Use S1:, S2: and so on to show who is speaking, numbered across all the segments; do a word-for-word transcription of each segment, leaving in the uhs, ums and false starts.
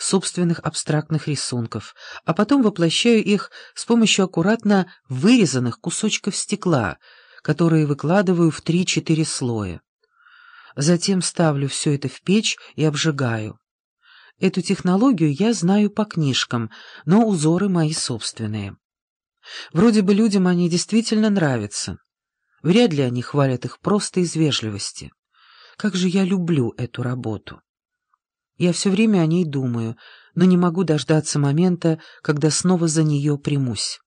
S1: собственных абстрактных рисунков, а потом воплощаю их с помощью аккуратно вырезанных кусочков стекла, которые выкладываю в три-четыре слоя. Затем ставлю все это в печь и обжигаю. Эту технологию я знаю по книжкам, но узоры мои собственные. Вроде бы людям они действительно нравятся. Вряд ли они хвалят их просто из вежливости. Как же я люблю эту работу. Я все время о ней думаю, но не могу дождаться момента, когда снова за нее примусь.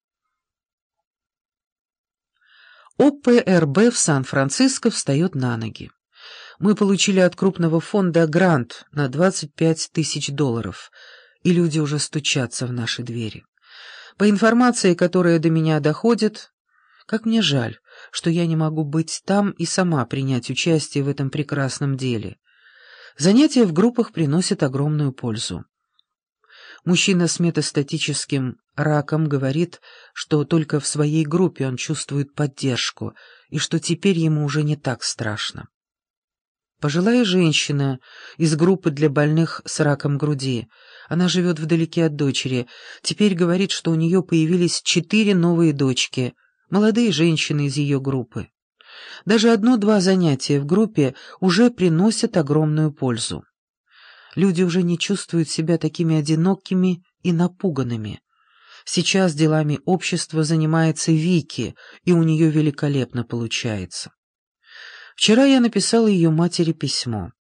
S1: О Пэ Эр Бэ в Сан-Франциско встает на ноги. Мы получили от крупного фонда грант на двадцать пять тысяч долларов, и люди уже стучатся в наши двери. По информации, которая до меня доходит, как мне жаль, что я не могу быть там и сама принять участие в этом прекрасном деле. Занятия в группах приносят огромную пользу. Мужчина с метастатическим раком говорит, что только в своей группе он чувствует поддержку, и что теперь ему уже не так страшно. Пожилая женщина из группы для больных с раком груди, она живет вдалеке от дочери, теперь говорит, что у нее появились четыре новые дочки, молодые женщины из ее группы. Даже одно-два занятия в группе уже приносят огромную пользу. Люди уже не чувствуют себя такими одинокими и напуганными. Сейчас делами общества занимается Вики, и у нее великолепно получается. Вчера я написала ее матери письмо.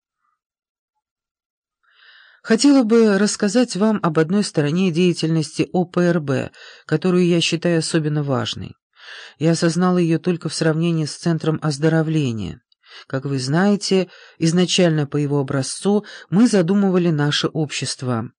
S1: Хотела бы рассказать вам об одной стороне деятельности О Пэ Эр Бэ, которую я считаю особенно важной. Я осознала ее только в сравнении с Центром оздоровления. Как вы знаете, изначально по его образцу мы задумывали наше общество.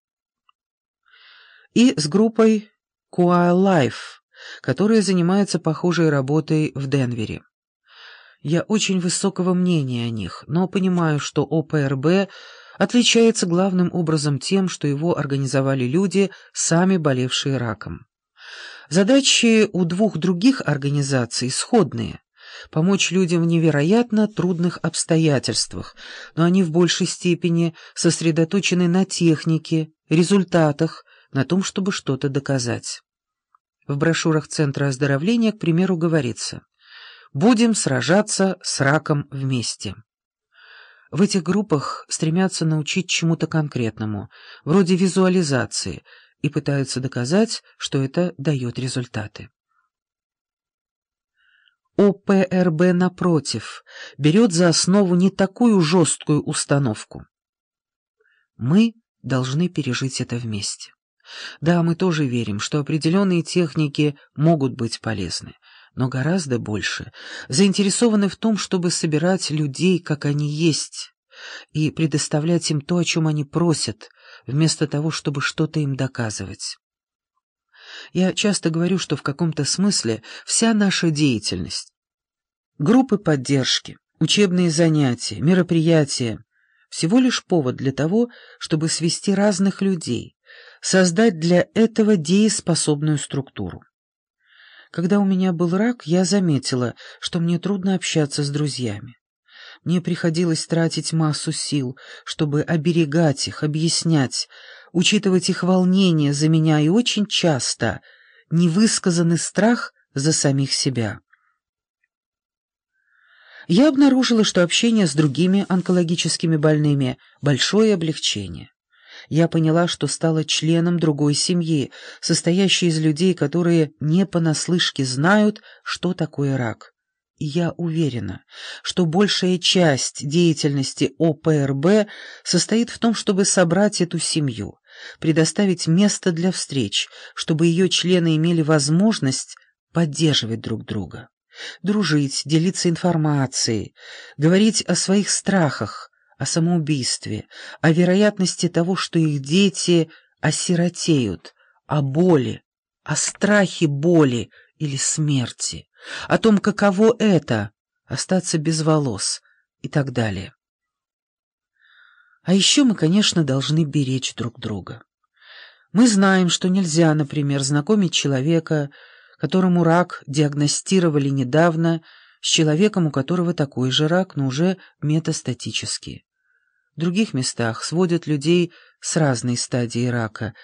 S1: И с группой Куа Лайф, которая занимается похожей работой в Денвере. Я очень высокого мнения о них, но понимаю, что О Пэ Эр Бэ отличается главным образом тем, что его организовали люди, сами болевшие раком. Задачи у двух других организаций сходные – помочь людям в невероятно трудных обстоятельствах, но они в большей степени сосредоточены на технике, результатах, на том, чтобы что-то доказать. В брошюрах Центра оздоровления, к примеру, говорится: «Будем сражаться с раком вместе». В этих группах стремятся научить чему-то конкретному, вроде визуализации, и пытаются доказать, что это дает результаты. О Пэ Эр Бэ, напротив, берет за основу не такую жесткую установку. Мы должны пережить это вместе. Да, мы тоже верим, что определенные техники могут быть полезны, но гораздо больше заинтересованы в том, чтобы собирать людей, как они есть, и предоставлять им то, о чем они просят, вместо того, чтобы что-то им доказывать. Я часто говорю, что в каком-то смысле вся наша деятельность, группы поддержки, учебные занятия, мероприятия — всего лишь повод для того, чтобы свести разных людей, создать для этого дееспособную структуру. Когда у меня был рак, я заметила, что мне трудно общаться с друзьями. Мне приходилось тратить массу сил, чтобы оберегать их, объяснять, учитывать их волнение за меня и очень часто невысказанный страх за самих себя. Я обнаружила, что общение с другими онкологическими больными — большое облегчение. Я поняла, что стала членом другой семьи, состоящей из людей, которые не понаслышке знают, что такое рак. И я уверена, что большая часть деятельности О Пэ Эр Бэ состоит в том, чтобы собрать эту семью, предоставить место для встреч, чтобы ее члены имели возможность поддерживать друг друга, дружить, делиться информацией, говорить о своих страхах, о самоубийстве, о вероятности того, что их дети осиротеют, о боли, о страхе боли или смерти, о том, каково это — остаться без волос и так далее. А еще мы, конечно, должны беречь друг друга. Мы знаем, что нельзя, например, знакомить человека, которому рак диагностировали недавно, с человеком, у которого такой же рак, но уже метастатический. В других местах сводят людей с разной стадией рака,